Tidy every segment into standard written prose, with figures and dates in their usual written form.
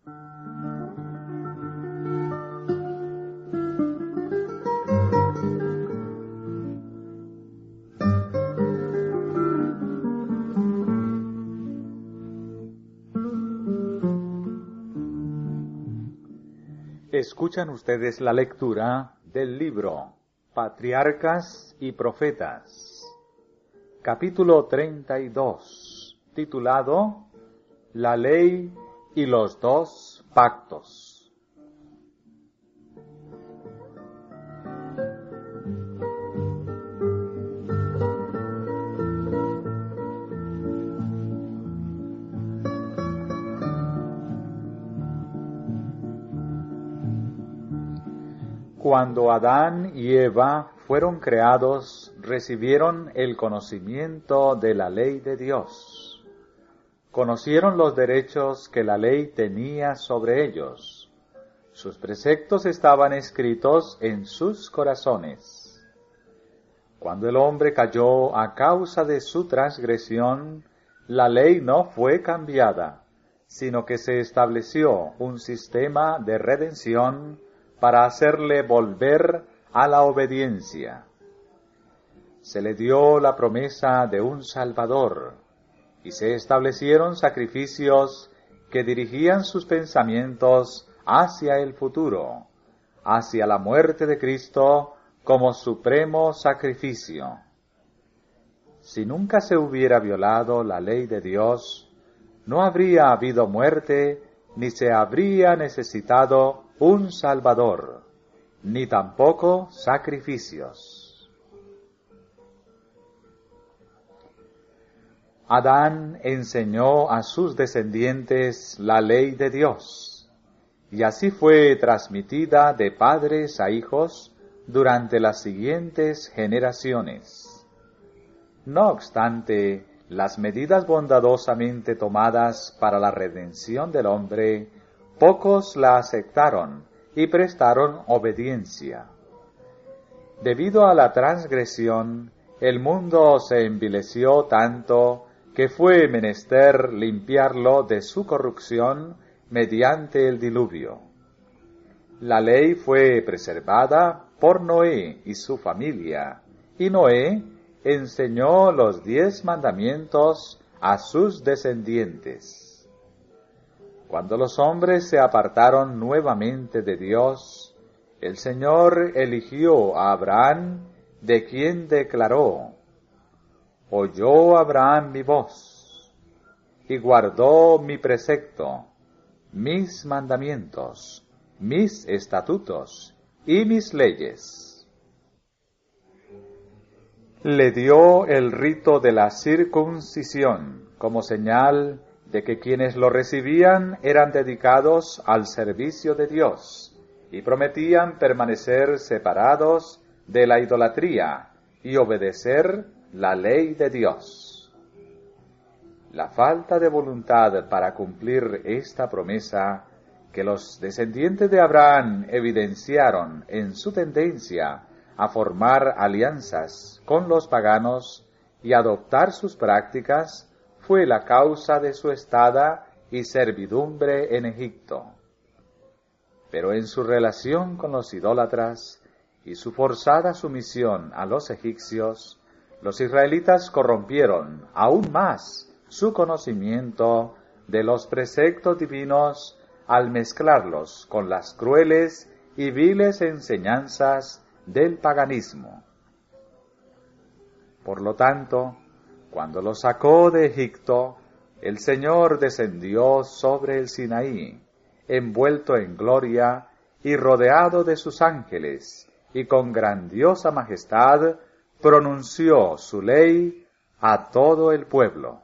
Escuchan ustedes la lectura del libro Patriarcas y Profetas, capítulo 32, titulado La Ley y los dos Pactos. Cuando Adán y Eva fueron creados, recibieron el conocimiento de la ley de Dios. Conocieron los derechos que la ley tenía sobre ellos. Sus preceptos estaban escritos en sus corazones. Cuando el hombre cayó a causa de su transgresión, la ley no fue cambiada, sino que se estableció un sistema de redención para hacerle volver a la obediencia. Se le dio la promesa de un Salvador, y se establecieron sacrificios que dirigían sus pensamientos hacia el futuro, hacia la muerte de Cristo como supremo sacrificio. Si nunca se hubiera violado la ley de Dios, no habría habido muerte, ni se habría necesitado un Salvador, ni tampoco sacrificios. Adán enseñó a sus descendientes la ley de Dios, y así fue transmitida de padres a hijos durante las siguientes generaciones. No obstante, las medidas bondadosamente tomadas para la redención del hombre, pocos la aceptaron y prestaron obediencia. Debido a la transgresión, el mundo se envileció tanto que fue menester limpiarlo de su corrupción mediante el diluvio. La ley fue preservada por Noé y su familia, y Noé enseñó los 10 mandamientos a sus descendientes. Cuando los hombres se apartaron nuevamente de Dios, el Señor eligió a Abraham, de quien declaró: «Oyó Abraham mi voz, y guardó mi precepto, mis mandamientos, mis estatutos y mis leyes». Le dio el rito de la circuncisión como señal de que quienes lo recibían eran dedicados al servicio de Dios y prometían permanecer separados de la idolatría y obedecer la ley de Dios. La falta de voluntad para cumplir esta promesa que los descendientes de Abraham evidenciaron en su tendencia a formar alianzas con los paganos y adoptar sus prácticas fue la causa de su estada y servidumbre en Egipto. Pero en su relación con los idólatras y su forzada sumisión a los egipcios, los israelitas corrompieron aún más su conocimiento de los preceptos divinos al mezclarlos con las crueles y viles enseñanzas del paganismo. Por lo tanto, cuando los sacó de Egipto, el Señor descendió sobre el Sinaí, envuelto en gloria y rodeado de sus ángeles, y con grandiosa majestad pronunció su ley a todo el pueblo.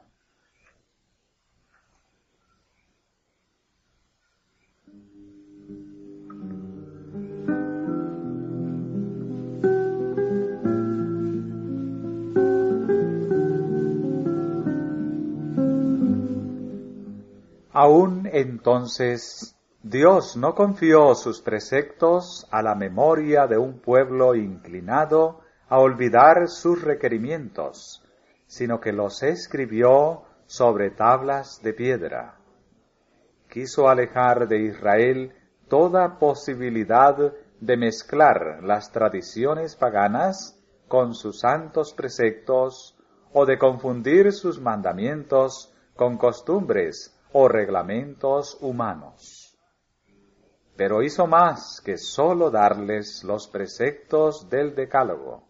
Aún entonces, Dios no confió sus preceptos a la memoria de un pueblo inclinado a olvidar sus requerimientos, sino que los escribió sobre tablas de piedra. quiso alejar de Israel toda posibilidad de mezclar las tradiciones paganas con sus santos preceptos o de confundir sus mandamientos con costumbres o reglamentos humanos. Pero hizo más que sólo darles los preceptos del Decálogo.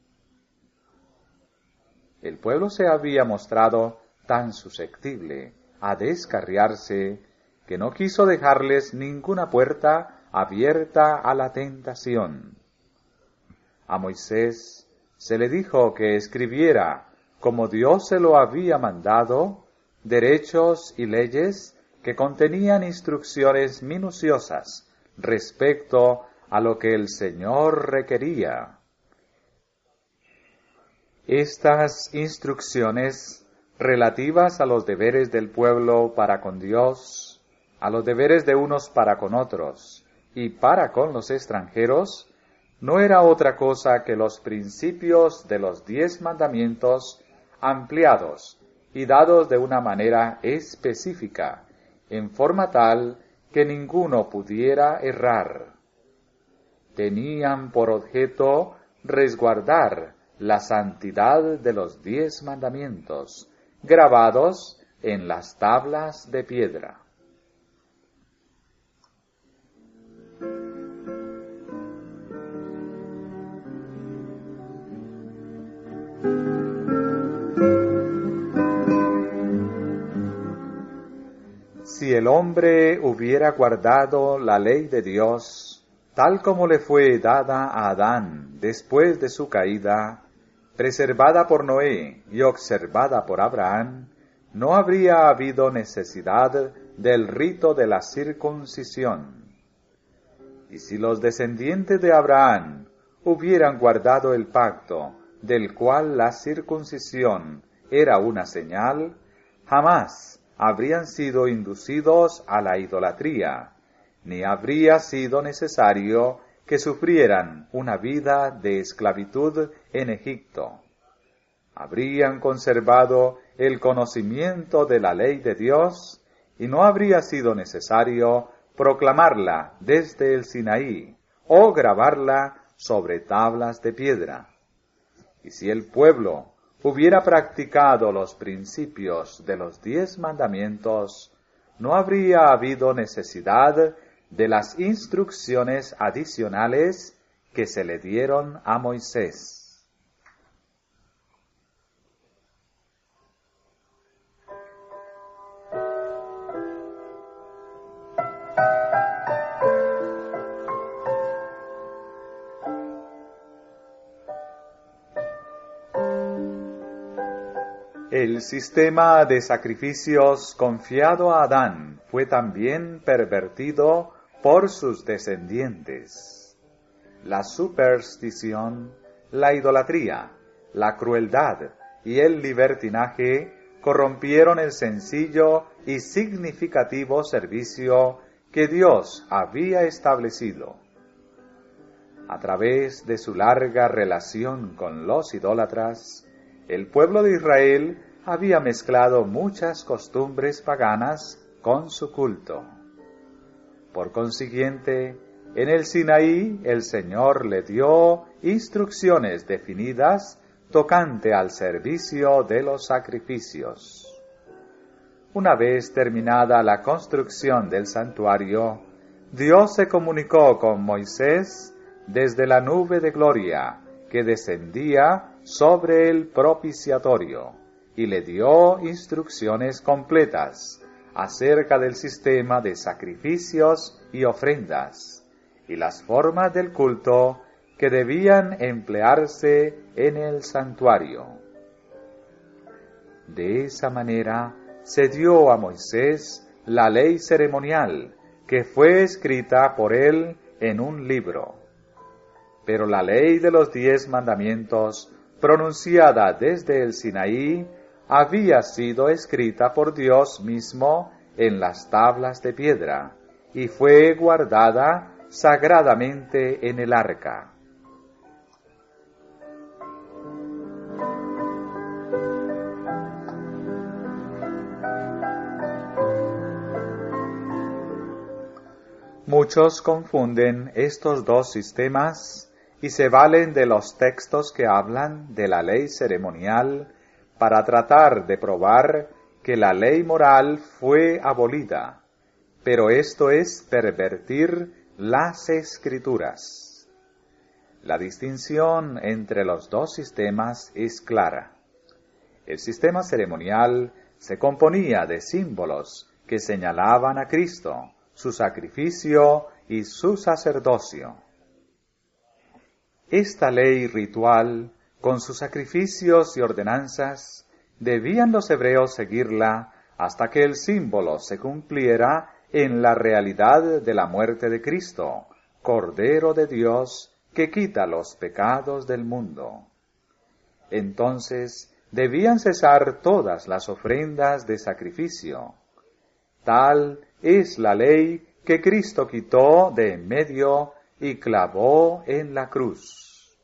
El pueblo se había mostrado tan susceptible a descarriarse que no quiso dejarles ninguna puerta abierta a la tentación. A Moisés se le dijo que escribiera, como Dios se lo había mandado, derechos y leyes que contenían instrucciones minuciosas respecto a lo que el Señor requería. Estas instrucciones relativas a los deberes del pueblo para con Dios, a los deberes de unos para con otros y para con los extranjeros, no era otra cosa que los principios de los 10 mandamientos ampliados y dados de una manera específica, en forma tal que ninguno pudiera errar. Tenían por objeto resguardar la santidad de los 10 mandamientos, grabados en las tablas de piedra. Si el hombre hubiera guardado la ley de Dios, tal como le fue dada a Adán después de su caída, preservada por Noé y observada por Abraham, no habría habido necesidad del rito de la circuncisión. Y si los descendientes de Abraham hubieran guardado el pacto, del cual la circuncisión era una señal, jamás habrían sido inducidos a la idolatría, ni habría sido necesario que sufrieran una vida de esclavitud en Egipto. Habrían conservado el conocimiento de la ley de Dios y no habría sido necesario proclamarla desde el Sinaí o grabarla sobre tablas de piedra. Y si el pueblo hubiera practicado los principios de los 10 mandamientos, no habría habido necesidad de las instrucciones adicionales que se le dieron a Moisés. El sistema de sacrificios confiado a Adán fue también pervertido por sus descendientes. La superstición, la idolatría, la crueldad y el libertinaje corrompieron el sencillo y significativo servicio que Dios había establecido. A través de su larga relación con los idólatras, el pueblo de Israel había mezclado muchas costumbres paganas con su culto. Por consiguiente, en el Sinaí el Señor le dio instrucciones definidas tocante al servicio de los sacrificios. Una vez terminada la construcción del santuario, Dios se comunicó con Moisés desde la nube de gloria que descendía sobre el propiciatorio y le dio instrucciones completas acerca del sistema de sacrificios y ofrendas y las formas del culto que debían emplearse en el santuario. De esa manera se dio a Moisés la ley ceremonial que fue escrita por él en un libro. Pero la ley de los 10 mandamientos, pronunciada desde el Sinaí, había sido escrita por Dios mismo en las tablas de piedra, y fue guardada sagradamente en el arca. Muchos confunden estos dos sistemas y se valen de los textos que hablan de la ley ceremonial para tratar de probar que la ley moral fue abolida, pero esto es pervertir las Escrituras. La distinción entre los dos sistemas es clara. El sistema ceremonial se componía de símbolos que señalaban a Cristo, su sacrificio y su sacerdocio. Esta ley ritual, con sus sacrificios y ordenanzas, debían los hebreos seguirla hasta que el símbolo se cumpliera en la realidad de la muerte de Cristo, Cordero de Dios, que quita los pecados del mundo. Entonces debían cesar todas las ofrendas de sacrificio. Tal es la ley que Cristo quitó de en medio y clavó en la cruz.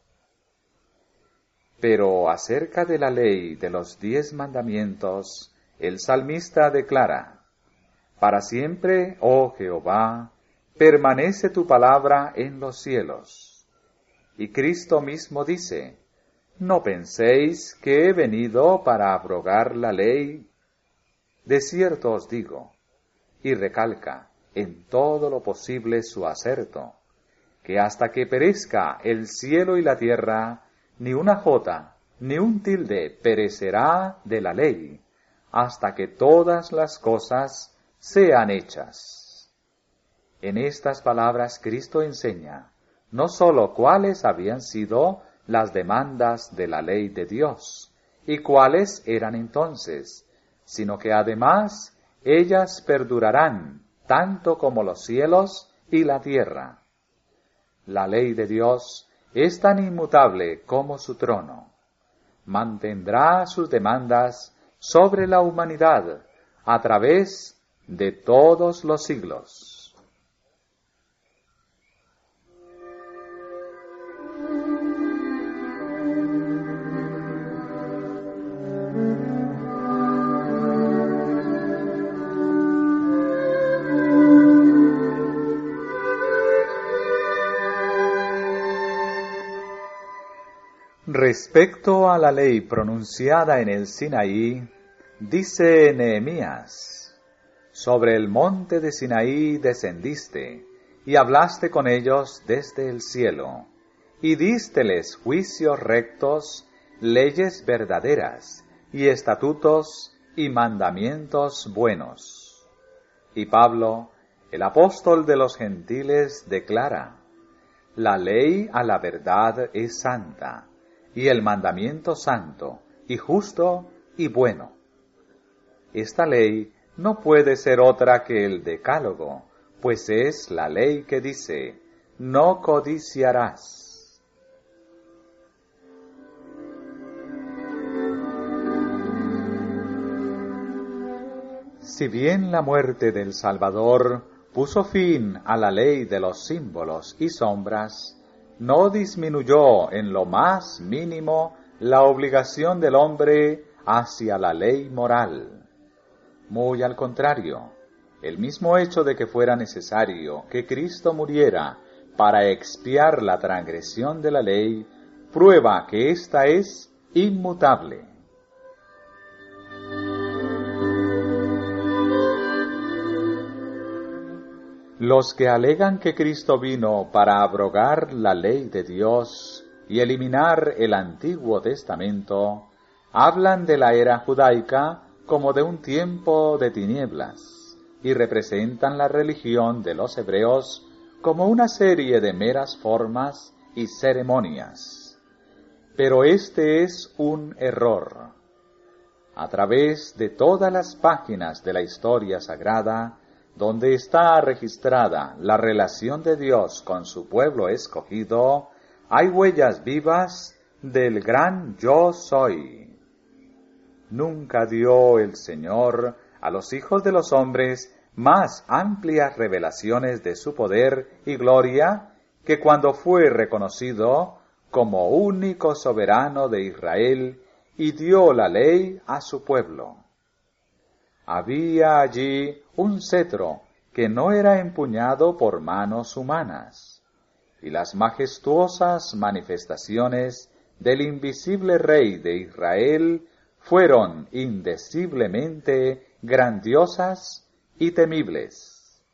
Pero acerca de la ley de los 10 mandamientos, el salmista declara: Para siempre, oh Jehová, permanece tu palabra en los cielos. Y Cristo mismo dice: No penséis que he venido para abrogar la ley. De cierto os digo, y recalca en todo lo posible su acerto, que hasta que perezca el cielo y la tierra, ni una jota, ni un tilde perecerá de la ley, hasta que todas las cosas sean hechas. En estas palabras Cristo enseña no sólo cuáles habían sido las demandas de la ley de Dios, y cuáles eran entonces, sino que además ellas perdurarán tanto como los cielos y la tierra. La ley de Dios es tan inmutable como su trono. Mantendrá sus demandas sobre la humanidad a través de todos los siglos. Respecto a la ley pronunciada en el Sinaí, dice Nehemías: Sobre el monte de Sinaí descendiste, y hablaste con ellos desde el cielo, y dísteles juicios rectos, leyes verdaderas, y estatutos y mandamientos buenos. Y Pablo, el apóstol de los gentiles, declara: La ley a la verdad es santa, y el mandamiento santo, y justo, y bueno. Esta ley no puede ser otra que el Decálogo, pues es la ley que dice: no codiciarás. Si bien la muerte del Salvador puso fin a la ley de los símbolos y sombras, no disminuyó en lo más mínimo la obligación del hombre hacia la ley moral. Muy al contrario, el mismo hecho de que fuera necesario que Cristo muriera para expiar la transgresión de la ley, prueba que ésta es inmutable. Los que alegan que Cristo vino para abrogar la ley de Dios y eliminar el Antiguo Testamento, hablan de la era judaica como de un tiempo de tinieblas, y representan la religión de los hebreos como una serie de meras formas y ceremonias. Pero este es un error. A través de todas las páginas de la historia sagrada, donde está registrada la relación de Dios con su pueblo escogido, hay huellas vivas del gran Yo Soy. Nunca dio el Señor a los hijos de los hombres más amplias revelaciones de su poder y gloria que cuando fue reconocido como único soberano de Israel y dio la ley a su pueblo. Había allí un cetro que no era empuñado por manos humanas, y las majestuosas manifestaciones del invisible Rey de Israel fueron indeciblemente grandiosas y temibles.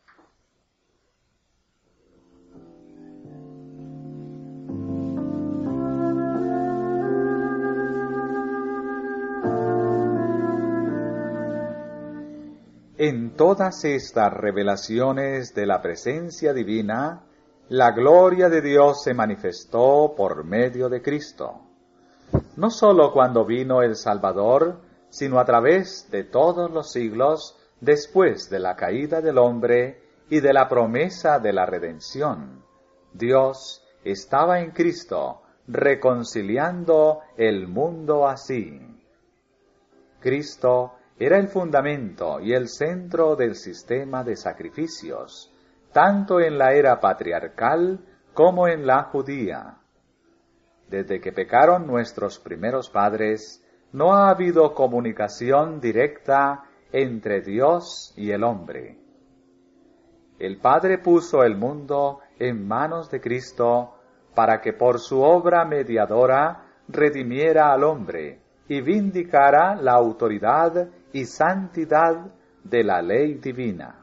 En todas estas revelaciones de la presencia divina, la gloria de Dios se manifestó por medio de Cristo, no sólo cuando vino el Salvador, sino a través de todos los siglos después de la caída del hombre y de la promesa de la redención. Dios estaba en Cristo, reconciliando el mundo así. Cristo era el fundamento y el centro del sistema de sacrificios, tanto en la era patriarcal como en la judía. Desde que pecaron nuestros primeros padres, no ha habido comunicación directa entre Dios y el hombre. El Padre puso el mundo en manos de Cristo para que por su obra mediadora redimiera al hombre y vindicara la autoridad y santidad de la ley divina.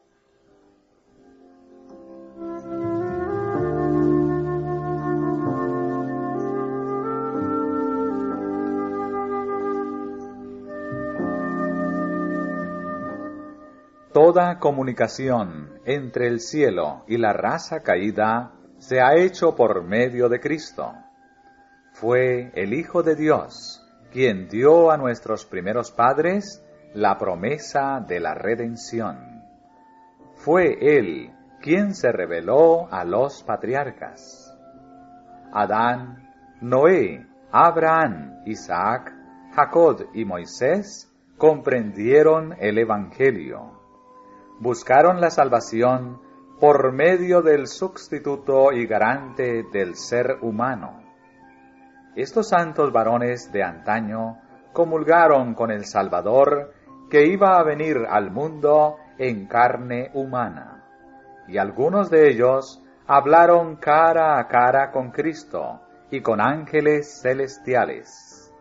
Toda comunicación entre el cielo y la raza caída se ha hecho por medio de Cristo. Fue el Hijo de Dios quien dio a nuestros primeros padres la promesa de la redención. Fue Él quien se reveló a los patriarcas. Adán, Noé, Abraham, Isaac, Jacob y Moisés comprendieron el Evangelio. Buscaron la salvación por medio del sustituto y garante del ser humano. Estos santos varones de antaño comulgaron con el Salvador que iba a venir al mundo en carne humana, y algunos de ellos hablaron cara a cara con Cristo y con ángeles celestiales.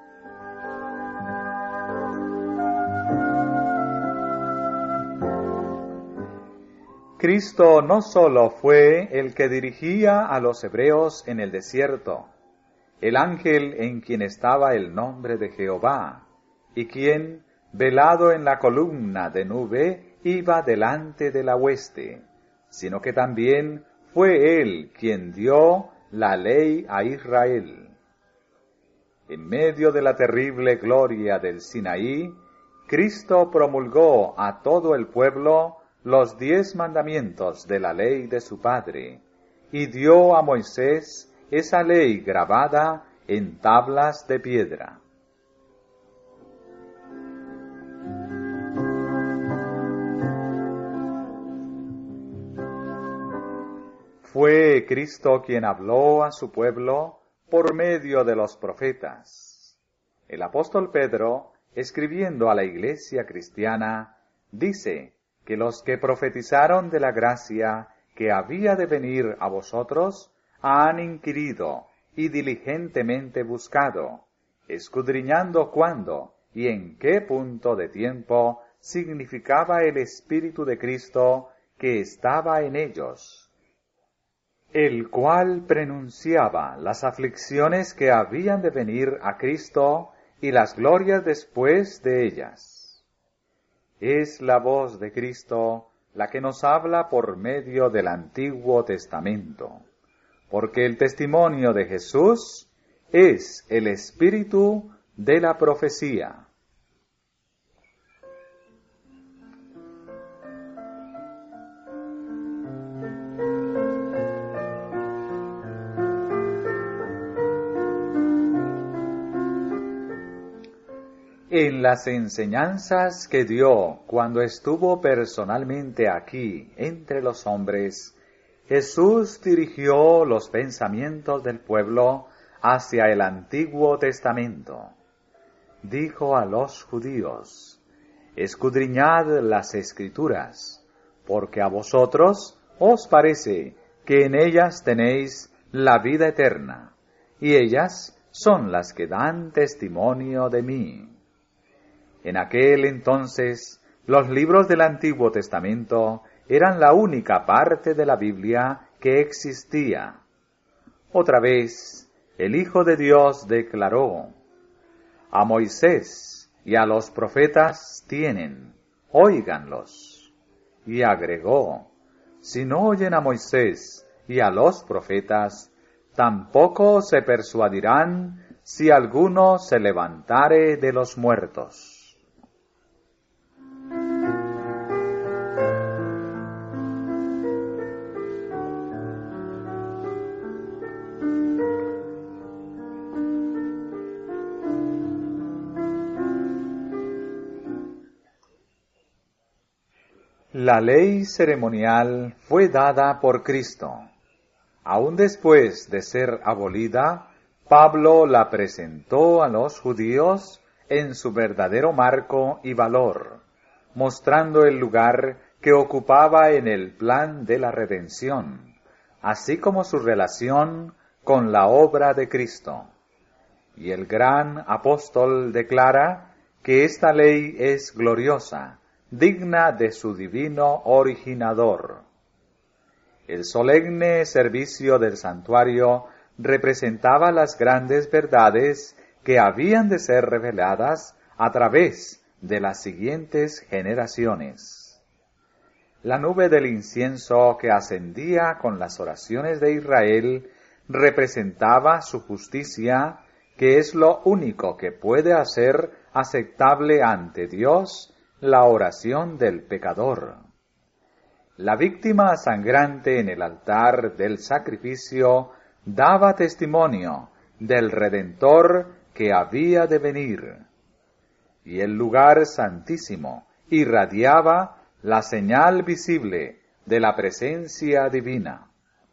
Cristo no sólo fue el que dirigía a los hebreos en el desierto, el ángel en quien estaba el nombre de Jehová, y quien, velado en la columna de nube, iba delante de la hueste, sino que también fue él quien dio la ley a Israel. En medio de la terrible gloria del Sinaí, Cristo promulgó a todo el pueblo los 10 mandamientos de la ley de su Padre, y dio a Moisés esa ley grabada en tablas de piedra. Fue Cristo quien habló a su pueblo por medio de los profetas. El apóstol Pedro, escribiendo a la iglesia cristiana, dice que los que profetizaron de la gracia que había de venir a vosotros han inquirido y diligentemente buscado, escudriñando cuándo y en qué punto de tiempo significaba el Espíritu de Cristo que estaba en ellos, el cual prenunciaba las aflicciones que habían de venir a Cristo y las glorias después de ellas. Es la voz de Cristo la que nos habla por medio del Antiguo Testamento, porque el testimonio de Jesús es el espíritu de la profecía. En las enseñanzas que dio cuando estuvo personalmente aquí entre los hombres, Jesús dirigió los pensamientos del pueblo hacia el Antiguo Testamento. Dijo a los judíos: escudriñad las Escrituras, porque a vosotros os parece que en ellas tenéis la vida eterna, y ellas son las que dan testimonio de mí. En aquel entonces, los libros del Antiguo Testamento eran la única parte de la Biblia que existía. Otra vez, el Hijo de Dios declaró: a Moisés y a los profetas tienen, óiganlos. Y agregó: si no oyen a Moisés y a los profetas, tampoco se persuadirán si alguno se levantare de los muertos. La ley ceremonial fue dada por Cristo. Aún después de ser abolida, Pablo la presentó a los judíos en su verdadero marco y valor, mostrando el lugar que ocupaba en el plan de la redención, así como su relación con la obra de Cristo. Y el gran apóstol declara que esta ley es gloriosa, digna de su divino originador. El solemne servicio del santuario representaba las grandes verdades que habían de ser reveladas a través de las siguientes generaciones. La nube del incienso que ascendía con las oraciones de Israel representaba su justicia, que es lo único que puede hacer aceptable ante Dios la oración del pecador. La víctima sangrante en el altar del sacrificio daba testimonio del Redentor que había de venir, y el lugar santísimo irradiaba la señal visible de la presencia divina.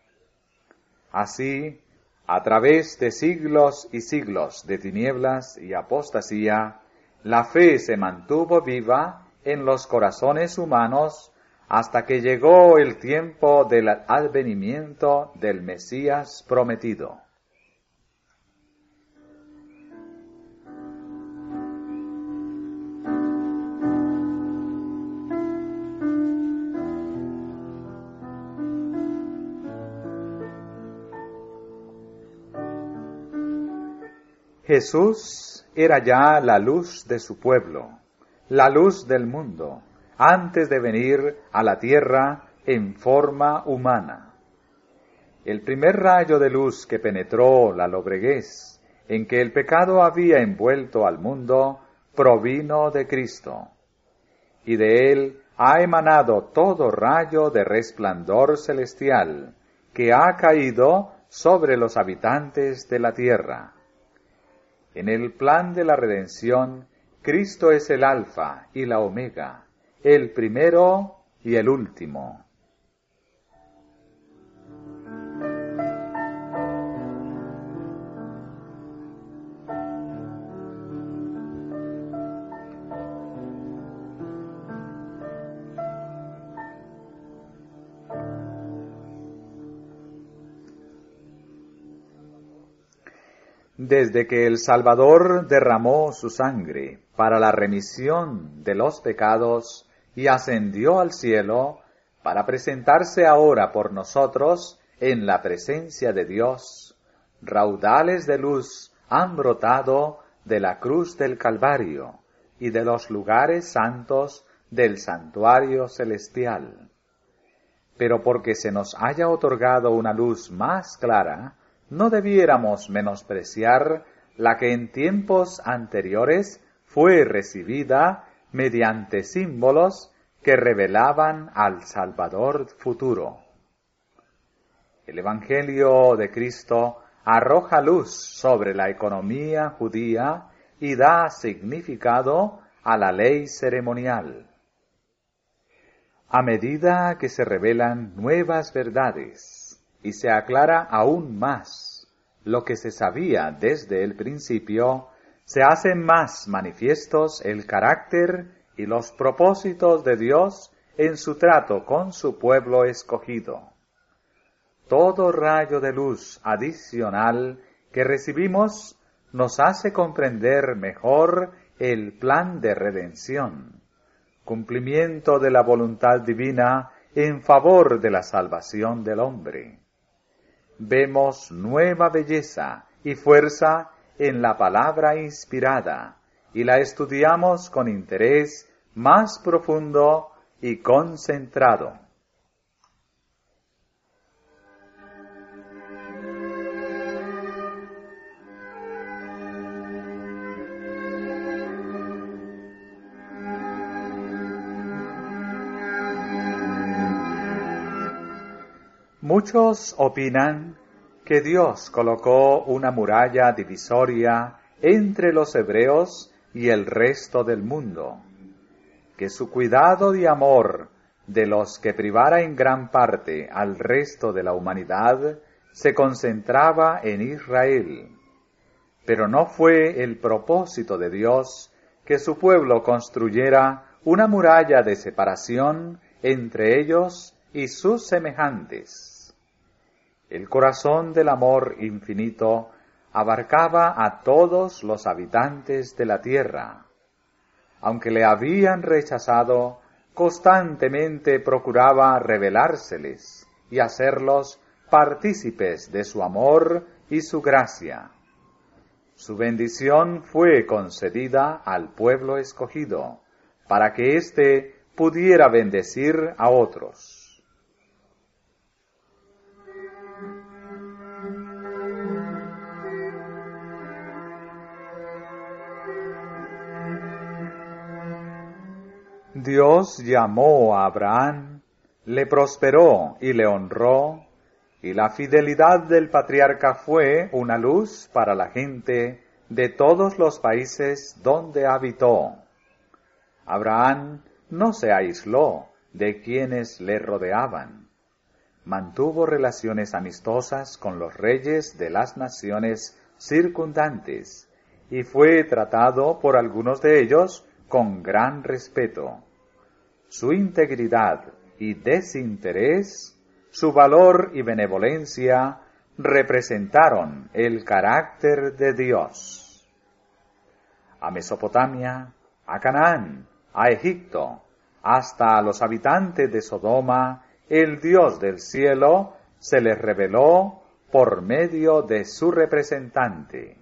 Así, a través de siglos y siglos de tinieblas y apostasía, la fe se mantuvo viva en los corazones humanos hasta que llegó el tiempo del advenimiento del Mesías prometido. Jesús era ya la luz de su pueblo, la luz del mundo, antes de venir a la tierra en forma humana. El primer rayo de luz que penetró la lobreguez en que el pecado había envuelto al mundo provino de Cristo, y de él ha emanado todo rayo de resplandor celestial que ha caído sobre los habitantes de la tierra. En el plan de la redención, Cristo es el Alfa y la Omega, el primero y el último. Desde que el Salvador derramó su sangre para la remisión de los pecados y ascendió al cielo para presentarse ahora por nosotros en la presencia de Dios, raudales de luz han brotado de la cruz del Calvario y de los lugares santos del santuario celestial. Pero porque se nos haya otorgado una luz más clara, no debiéramos menospreciar la que en tiempos anteriores fue recibida mediante símbolos que revelaban al Salvador futuro. El Evangelio de Cristo arroja luz sobre la economía judía y da significado a la ley ceremonial. A medida que se revelan nuevas verdades, y se aclara aún más lo que se sabía desde el principio, se hacen más manifiestos el carácter y los propósitos de Dios en su trato con su pueblo escogido. Todo rayo de luz adicional que recibimos nos hace comprender mejor el plan de redención, cumplimiento de la voluntad divina en favor de la salvación del hombre. Vemos nueva belleza y fuerza en la palabra inspirada y la estudiamos con interés más profundo y concentrado. Muchos opinan que Dios colocó una muralla divisoria entre los hebreos y el resto del mundo, que su cuidado y amor de los que privara en gran parte al resto de la humanidad se concentraba en Israel. Pero no fue el propósito de Dios que su pueblo construyera una muralla de separación entre ellos y sus semejantes. El corazón del amor infinito abarcaba a todos los habitantes de la tierra. Aunque le habían rechazado, constantemente procuraba revelárseles y hacerlos partícipes de su amor y su gracia. Su bendición fue concedida al pueblo escogido, para que éste pudiera bendecir a otros. Dios llamó a Abraham, le prosperó y le honró, y la fidelidad del patriarca fue una luz para la gente de todos los países donde habitó. Abraham no se aisló de quienes le rodeaban. Mantuvo relaciones amistosas con los reyes de las naciones circundantes y fue tratado por algunos de ellos con gran respeto. Su integridad y desinterés, su valor y benevolencia representaron el carácter de Dios. A Mesopotamia, a Canaán, a Egipto, hasta a los habitantes de Sodoma, el Dios del cielo se les reveló por medio de su representante.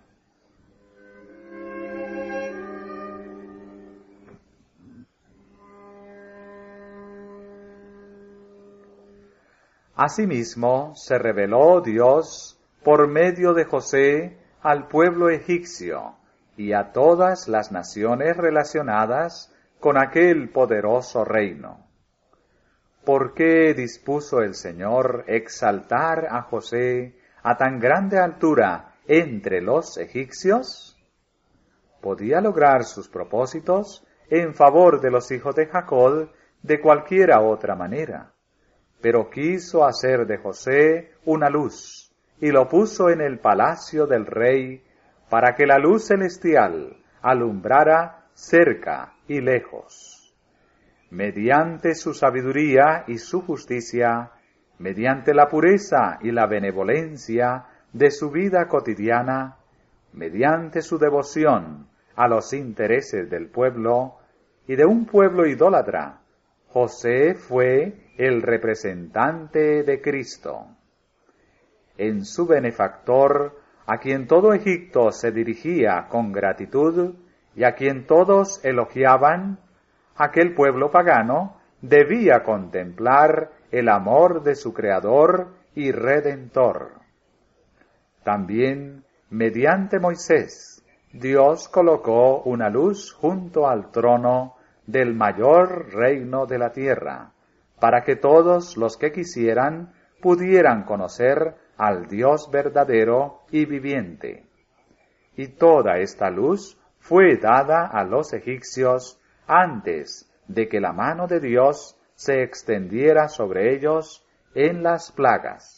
Asimismo, se reveló Dios por medio de José al pueblo egipcio y a todas las naciones relacionadas con aquel poderoso reino. ¿Por qué dispuso el Señor exaltar a José a tan grande altura entre los egipcios? Podía lograr sus propósitos en favor de los hijos de Jacob de cualquiera otra manera, pero quiso hacer de José una luz y lo puso en el palacio del rey para que la luz celestial alumbrara cerca y lejos. Mediante su sabiduría y su justicia, mediante la pureza y la benevolencia de su vida cotidiana, mediante su devoción a los intereses del pueblo y de un pueblo idólatra, José fue el representante de Cristo. En su benefactor, a quien todo Egipto se dirigía con gratitud y a quien todos elogiaban, aquel pueblo pagano debía contemplar el amor de su Creador y Redentor. También, mediante Moisés, Dios colocó una luz junto al trono del mayor reino de la tierra, para que todos los que quisieran pudieran conocer al Dios verdadero y viviente. Y toda esta luz fue dada a los egipcios antes de que la mano de Dios se extendiera sobre ellos en las plagas.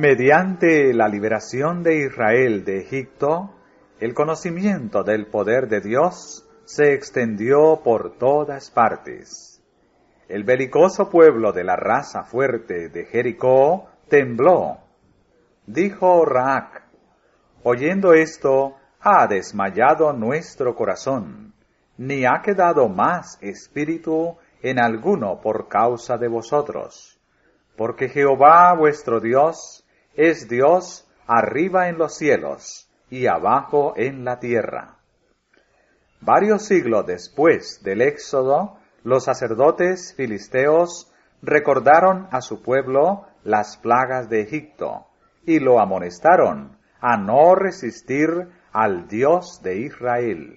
Mediante la liberación de Israel de Egipto, el conocimiento del poder de Dios se extendió por todas partes. El belicoso pueblo de la raza fuerte de Jericó tembló. Dijo Raac: oyendo esto, ha desmayado nuestro corazón, ni ha quedado más espíritu en alguno por causa de vosotros. Porque Jehová vuestro Dios es Dios arriba en los cielos y abajo en la tierra. Varios siglos después del Éxodo, los sacerdotes filisteos recordaron a su pueblo las plagas de Egipto y lo amonestaron a no resistir al Dios de Israel.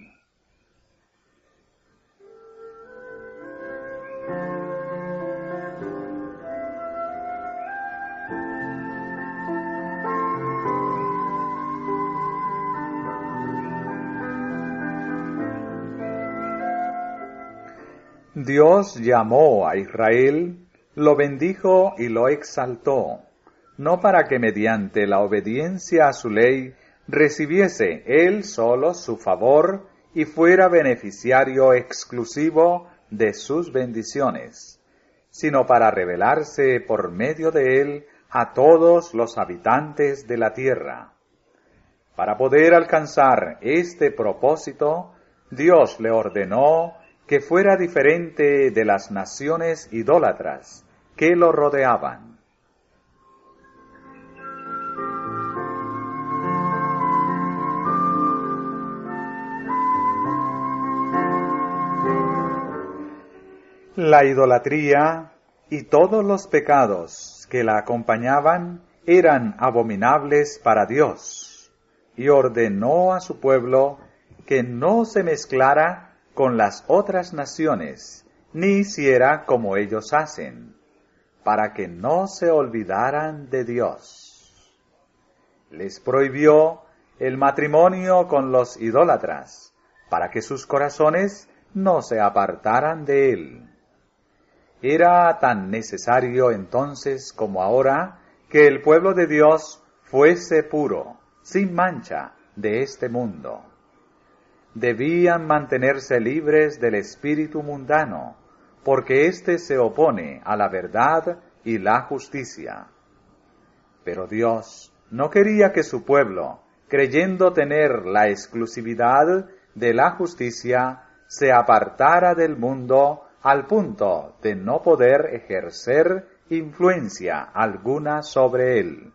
Dios llamó a Israel, lo bendijo y lo exaltó, no para que mediante la obediencia a su ley recibiese él solo su favor y fuera beneficiario exclusivo de sus bendiciones, sino para revelarse por medio de él a todos los habitantes de la tierra. Para poder alcanzar este propósito, Dios le ordenó que fuera diferente de las naciones idólatras que lo rodeaban. La idolatría y todos los pecados que la acompañaban eran abominables para Dios, y ordenó a su pueblo que no se mezclara con las otras naciones, ni hiciera como ellos hacen, para que no se olvidaran de Dios. Les prohibió el matrimonio con los idólatras, para que sus corazones no se apartaran de él. Era tan necesario entonces como ahora que el pueblo de Dios fuese puro, sin mancha, de este mundo. Debían mantenerse libres del espíritu mundano, porque éste se opone a la verdad y la justicia. Pero Dios no quería que su pueblo, creyendo tener la exclusividad de la justicia, se apartara del mundo al punto de no poder ejercer influencia alguna sobre él.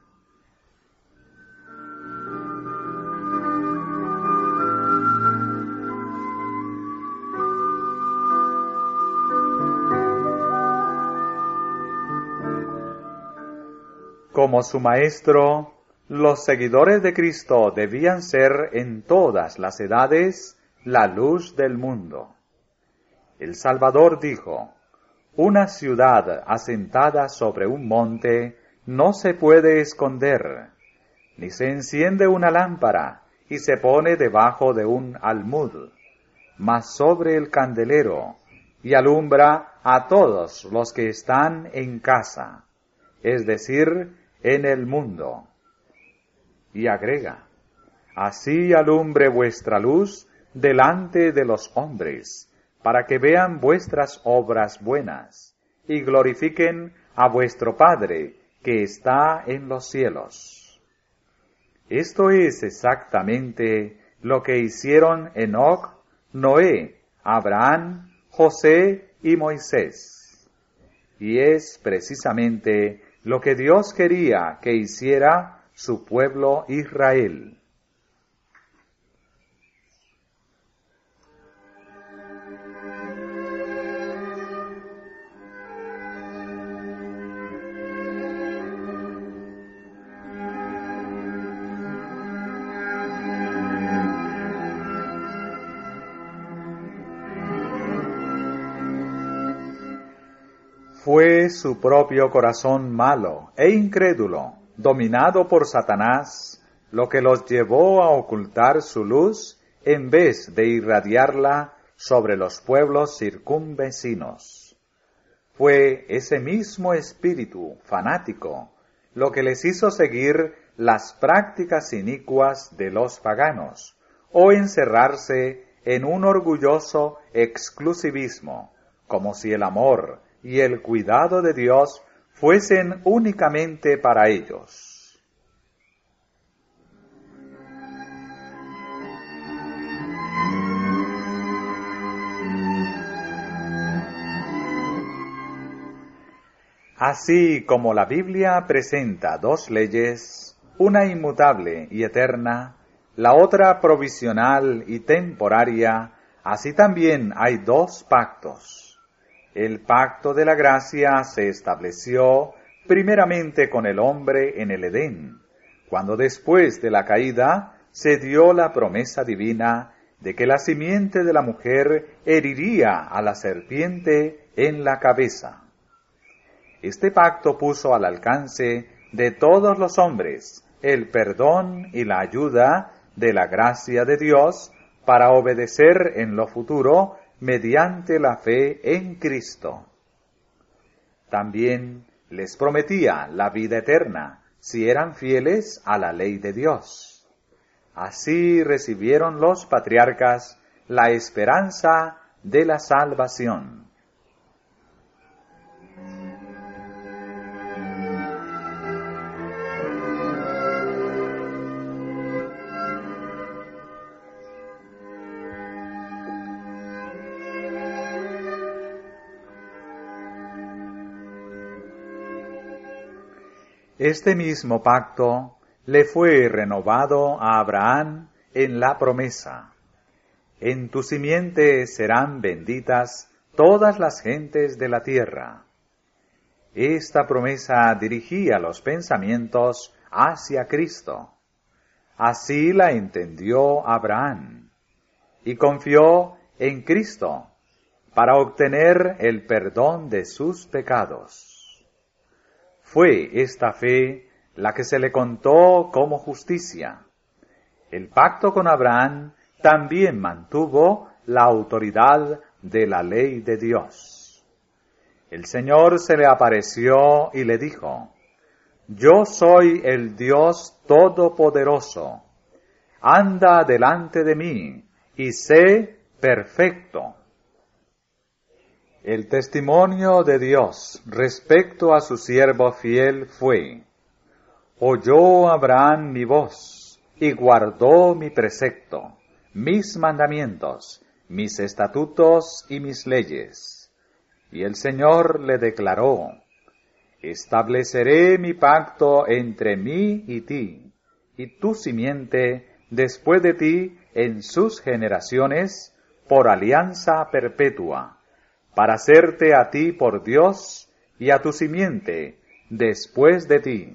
Como su maestro, los seguidores de Cristo debían ser en todas las edades la luz del mundo. El Salvador dijo: una ciudad asentada sobre un monte no se puede esconder, ni se enciende una lámpara y se pone debajo de un almud, mas sobre el candelero, y alumbra a todos los que están en casa, es decir, en el mundo. Y agrega: así alumbre vuestra luz delante de los hombres, para que vean vuestras obras buenas, y glorifiquen a vuestro Padre que está en los cielos. Esto es exactamente lo que hicieron Enoc, Noé, Abraham, José y Moisés. Y es precisamente lo que Dios quería que hiciera su pueblo Israel. Fue su propio corazón malo e incrédulo, dominado por Satanás, lo que los llevó a ocultar su luz en vez de irradiarla sobre los pueblos circunvecinos. Fue ese mismo espíritu fanático lo que les hizo seguir las prácticas inicuas de los paganos, o encerrarse en un orgulloso exclusivismo, como si el amor y el cuidado de Dios fuesen únicamente para ellos. Así como la Biblia presenta dos leyes, una inmutable y eterna, la otra provisional y temporaria, así también hay dos pactos. El pacto de la gracia se estableció primeramente con el hombre en el Edén, cuando después de la caída se dio la promesa divina de que la simiente de la mujer heriría a la serpiente en la cabeza. Este pacto puso al alcance de todos los hombres el perdón y la ayuda de la gracia de Dios para obedecer en lo futuro mediante la fe en Cristo. También les prometía la vida eterna si eran fieles a la ley de Dios. Así recibieron los patriarcas la esperanza de la salvación. Este mismo pacto le fue renovado a Abraham en la promesa: en tu simiente serán benditas todas las gentes de la tierra. Esta promesa dirigía los pensamientos hacia Cristo. Así la entendió Abraham y confió en Cristo para obtener el perdón de sus pecados. Fue esta fe la que se le contó como justicia. El pacto con Abraham también mantuvo la autoridad de la ley de Dios. El Señor se le apareció y le dijo: Yo soy el Dios Todopoderoso. Anda delante de mí y sé perfecto. El testimonio de Dios respecto a su siervo fiel fue: oyó Abraham mi voz y guardó mi precepto, mis mandamientos, mis estatutos y mis leyes. Y el Señor le declaró: estableceré mi pacto entre mí y ti, y tu simiente después de ti en sus generaciones, por alianza perpetua, para hacerte a ti por Dios y a tu simiente después de ti.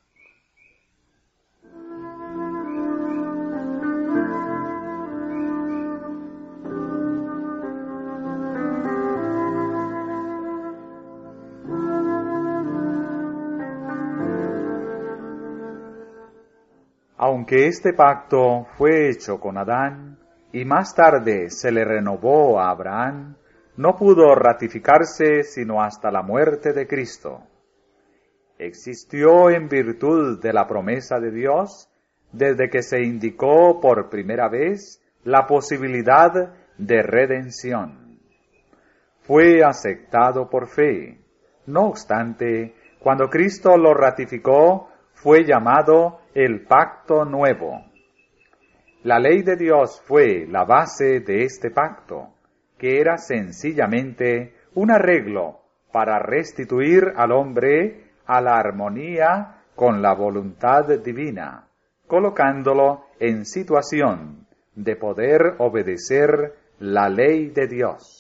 Aunque este pacto fue hecho con Adán y más tarde se le renovó a Abraham, no pudo ratificarse sino hasta la muerte de Cristo. Existió en virtud de la promesa de Dios desde que se indicó por primera vez la posibilidad de redención. Fue aceptado por fe. No obstante, cuando Cristo lo ratificó, fue llamado el Pacto Nuevo. La ley de Dios fue la base de este pacto, que era sencillamente un arreglo para restituir al hombre a la armonía con la voluntad divina, colocándolo en situación de poder obedecer la ley de Dios.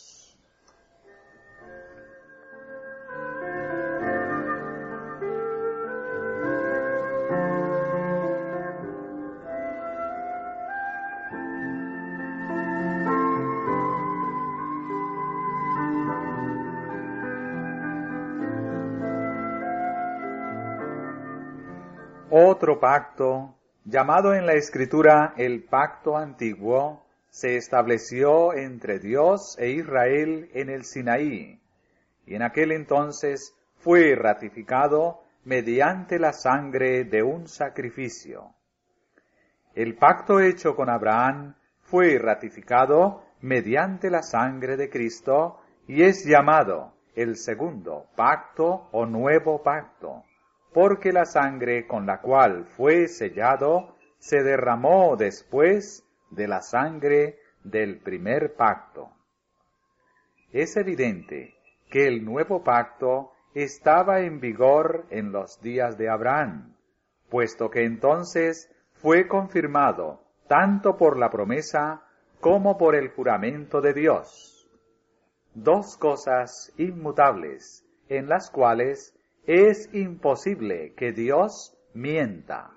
Otro pacto, llamado en la Escritura el Pacto Antiguo, se estableció entre Dios e Israel en el Sinaí, y en aquel entonces fue ratificado mediante la sangre de un sacrificio. El pacto hecho con Abraham fue ratificado mediante la sangre de Cristo y es llamado el segundo pacto o nuevo pacto, porque la sangre con la cual fue sellado se derramó después de la sangre del primer pacto. Es evidente que el nuevo pacto estaba en vigor en los días de Abraham, puesto que entonces fue confirmado tanto por la promesa como por el juramento de Dios. Dos cosas inmutables en las cuales es imposible que Dios mienta.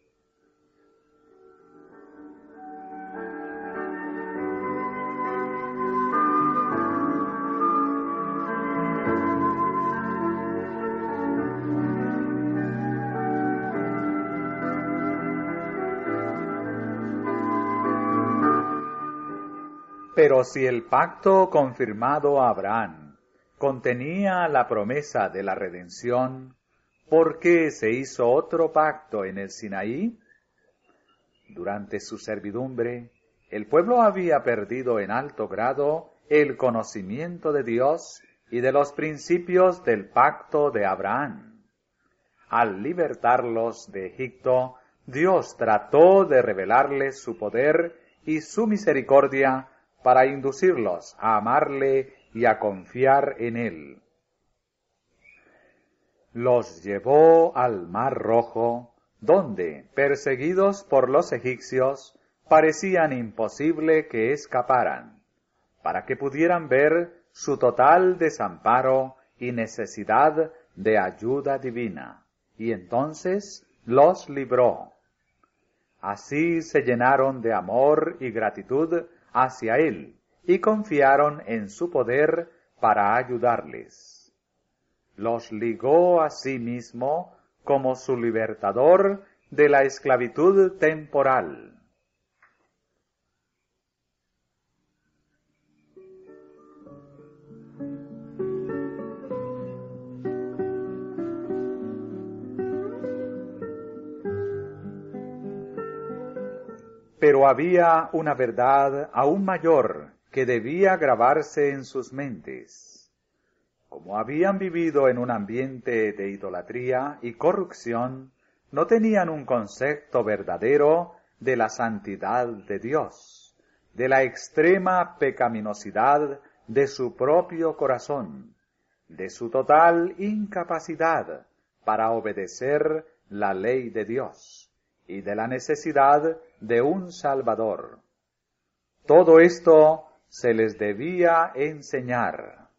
Pero si el pacto confirmado a Abraham contenía la promesa de la redención, ¿por qué se hizo otro pacto en el Sinaí? Durante su servidumbre, el pueblo había perdido en alto grado el conocimiento de Dios y de los principios del pacto de Abraham. Al libertarlos de Egipto, Dios trató de revelarles su poder y su misericordia para inducirlos a amarle y a confiar en él. Los llevó al Mar Rojo, donde, perseguidos por los egipcios, parecían imposible que escaparan, para que pudieran ver su total desamparo y necesidad de ayuda divina, y entonces los libró. Así se llenaron de amor y gratitud hacia él, y confiaron en su poder para ayudarles. Los ligó a sí mismo como su libertador de la esclavitud temporal. Pero había una verdad aún mayor que debía grabarse en sus mentes. Como habían vivido en un ambiente de idolatría y corrupción, no tenían un concepto verdadero de la santidad de Dios, de la extrema pecaminosidad de su propio corazón, de su total incapacidad para obedecer la ley de Dios y de la necesidad de un Salvador. Todo esto se les debía enseñar.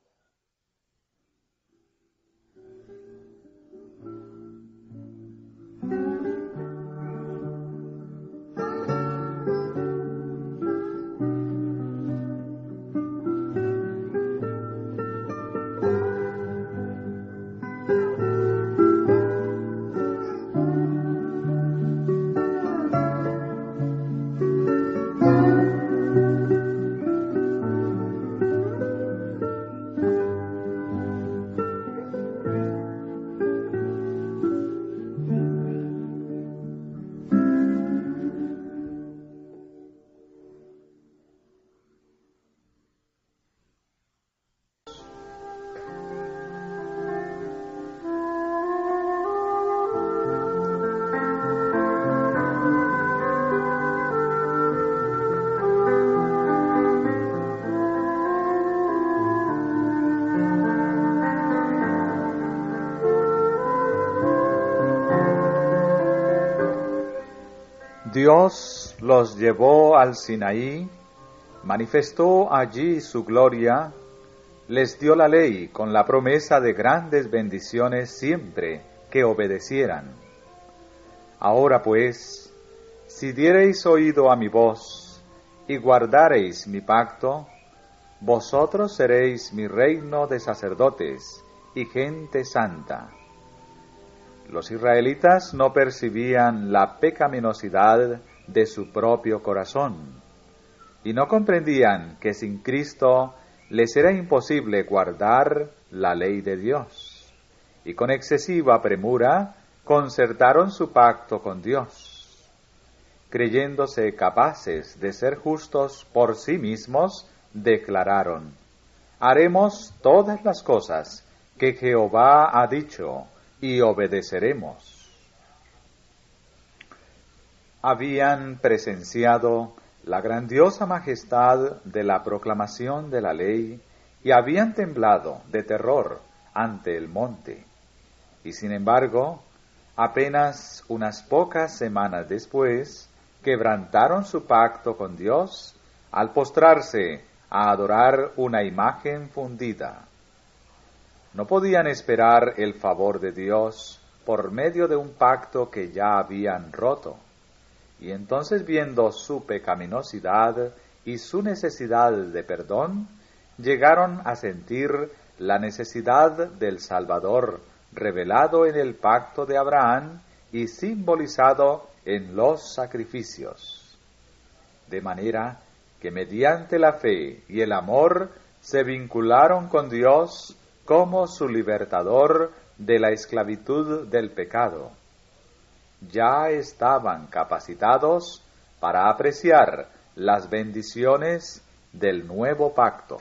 Dios los llevó al Sinaí, manifestó allí su gloria, les dio la ley con la promesa de grandes bendiciones siempre que obedecieran. Ahora pues, si diereis oído a mi voz y guardareis mi pacto, vosotros seréis mi reino de sacerdotes y gente santa. Los israelitas no percibían la pecaminosidad de su propio corazón y no comprendían que sin Cristo les era imposible guardar la ley de Dios. y con excesiva premura concertaron su pacto con Dios. Creyéndose capaces de ser justos por sí mismos, declararon: haremos todas las cosas que Jehová ha dicho y obedeceremos. Habían presenciado la grandiosa majestad de la proclamación de la ley y habían temblado de terror ante el monte. Y sin embargo, apenas unas pocas semanas después, quebrantaron su pacto con Dios al postrarse a adorar una imagen fundida. No podían esperar el favor de Dios por medio de un pacto que ya habían roto. Y entonces, viendo su pecaminosidad y su necesidad de perdón, llegaron a sentir la necesidad del Salvador revelado en el pacto de Abraham y simbolizado en los sacrificios. De manera que mediante la fe y el amor se vincularon con Dios como su libertador de la esclavitud del pecado. Ya estaban capacitados para apreciar las bendiciones del nuevo pacto.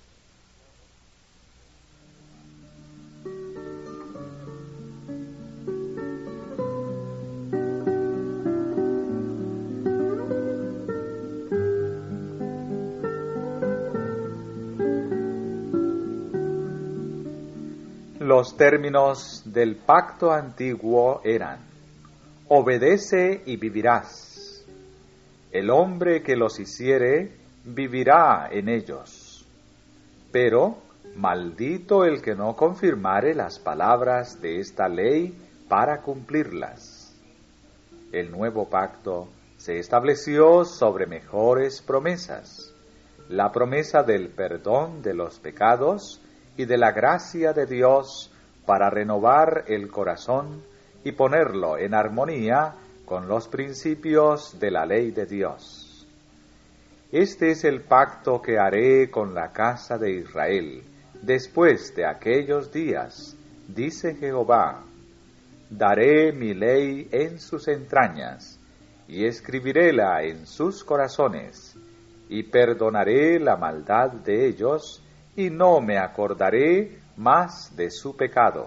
Los términos del pacto antiguo eran: obedece y vivirás. El hombre que los hiciere vivirá en ellos. Pero maldito el que no confirmare las palabras de esta ley para cumplirlas. El nuevo pacto se estableció sobre mejores promesas: la promesa del perdón de los pecados y de la gracia de Dios para renovar el corazón y ponerlo en armonía con los principios de la ley de Dios. Este es el pacto que haré con la casa de Israel después de aquellos días, dice Jehová. Daré mi ley en sus entrañas y escribiréla en sus corazones, y perdonaré la maldad de ellos y no me acordaré más de su pecado.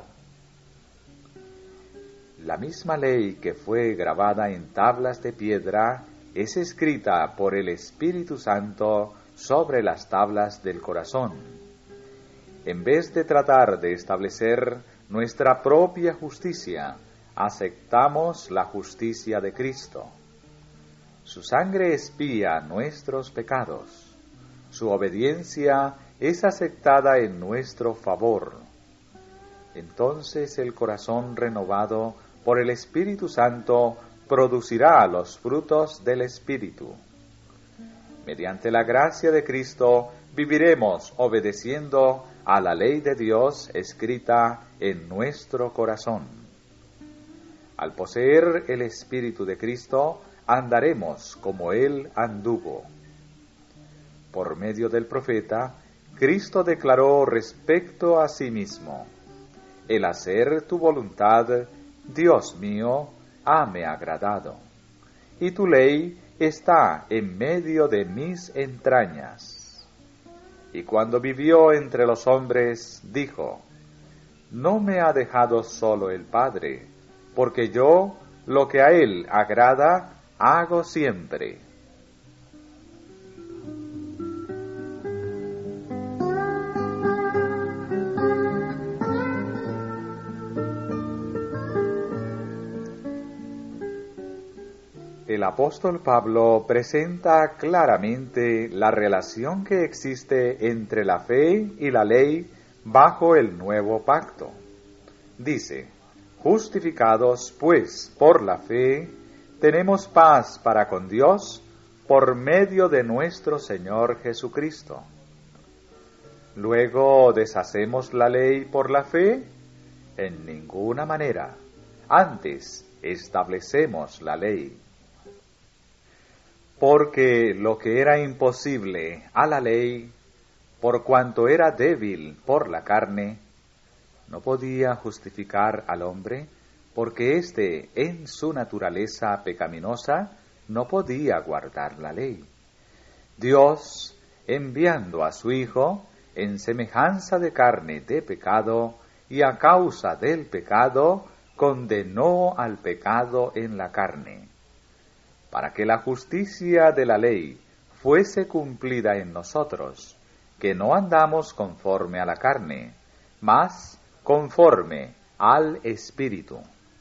La misma ley que fue grabada en tablas de piedra es escrita por el Espíritu Santo sobre las tablas del corazón. En vez de tratar de establecer nuestra propia justicia, aceptamos la justicia de Cristo. Su sangre expía nuestros pecados. Su obediencia es aceptada en nuestro favor. Entonces el corazón renovado por el Espíritu Santo producirá los frutos del Espíritu. Mediante la gracia de Cristo viviremos obedeciendo a la ley de Dios escrita en nuestro corazón. Al poseer el Espíritu de Cristo, andaremos como Él anduvo. Por medio del profeta, Cristo declaró respecto a sí mismo: el hacer tu voluntad, Dios mío, hame agradado, y tu ley está en medio de mis entrañas. Y cuando vivió entre los hombres, dijo: no me ha dejado solo el Padre, porque yo lo que a Él agrada hago siempre. El apóstol Pablo presenta claramente la relación que existe entre la fe y la ley bajo el nuevo pacto. Dice: justificados pues por la fe, tenemos paz para con Dios por medio de nuestro Señor Jesucristo. Luego, ¿deshacemos la ley por la fe? En ninguna manera. Antes, establecemos la ley. Porque lo que era imposible a la ley, por cuanto era débil por la carne, no podía justificar al hombre porque éste, en su naturaleza pecaminosa, no podía guardar la ley. Dios, enviando a su Hijo, en semejanza de carne de pecado, y a causa del pecado, condenó al pecado en la carne, para que la justicia de la ley fuese cumplida en nosotros, que no andamos conforme a la carne, mas conforme al Espíritu.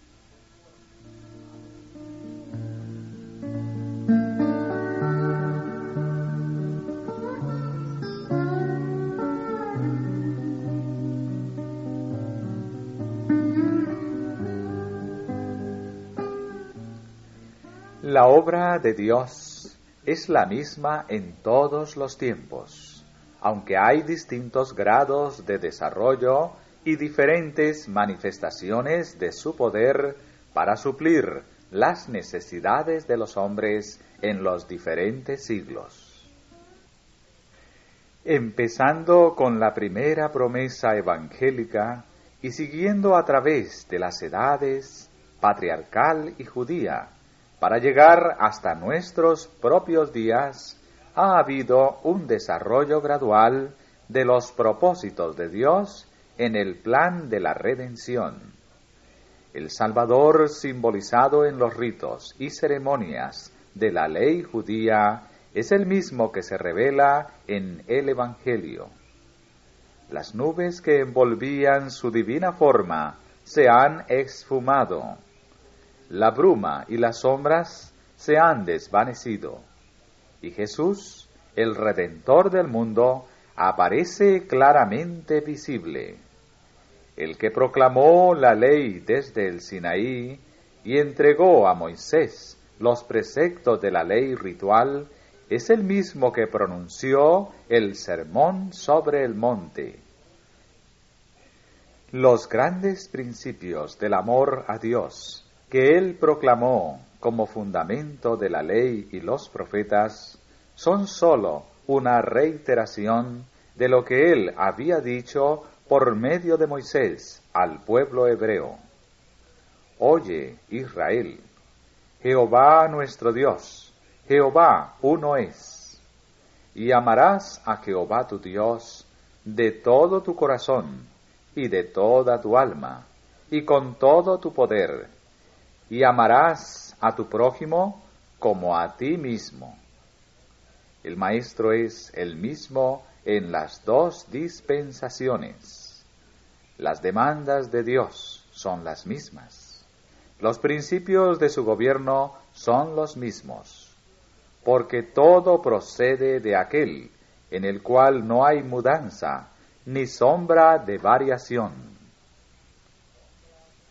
La obra de Dios es la misma en todos los tiempos, aunque hay distintos grados de desarrollo y diferentes manifestaciones de su poder para suplir las necesidades de los hombres en los diferentes siglos. Empezando con la primera promesa evangélica y siguiendo a través de las edades patriarcal y judía, para llegar hasta nuestros propios días, ha habido un desarrollo gradual de los propósitos de Dios en el plan de la redención. El Salvador, simbolizado en los ritos y ceremonias de la ley judía, es el mismo que se revela en el Evangelio. Las nubes que envolvían su divina forma se han esfumado. La bruma y las sombras se han desvanecido, y Jesús, el Redentor del mundo, aparece claramente visible. El que proclamó la ley desde el Sinaí y entregó a Moisés los preceptos de la ley ritual, es el mismo que pronunció el sermón sobre el monte. Los grandes principios del amor a Dios que él proclamó como fundamento de la ley y los profetas, son sólo una reiteración de lo que él había dicho por medio de Moisés al pueblo hebreo. Oye, Israel, Jehová nuestro Dios, Jehová uno es, y amarás a Jehová tu Dios de todo tu corazón y de toda tu alma y con todo tu poder, y amarás a tu prójimo como a ti mismo. El Maestro es el mismo en las dos dispensaciones. Las demandas de Dios son las mismas. Los principios de su gobierno son los mismos, porque todo procede de aquel en el cual no hay mudanza ni sombra de variación.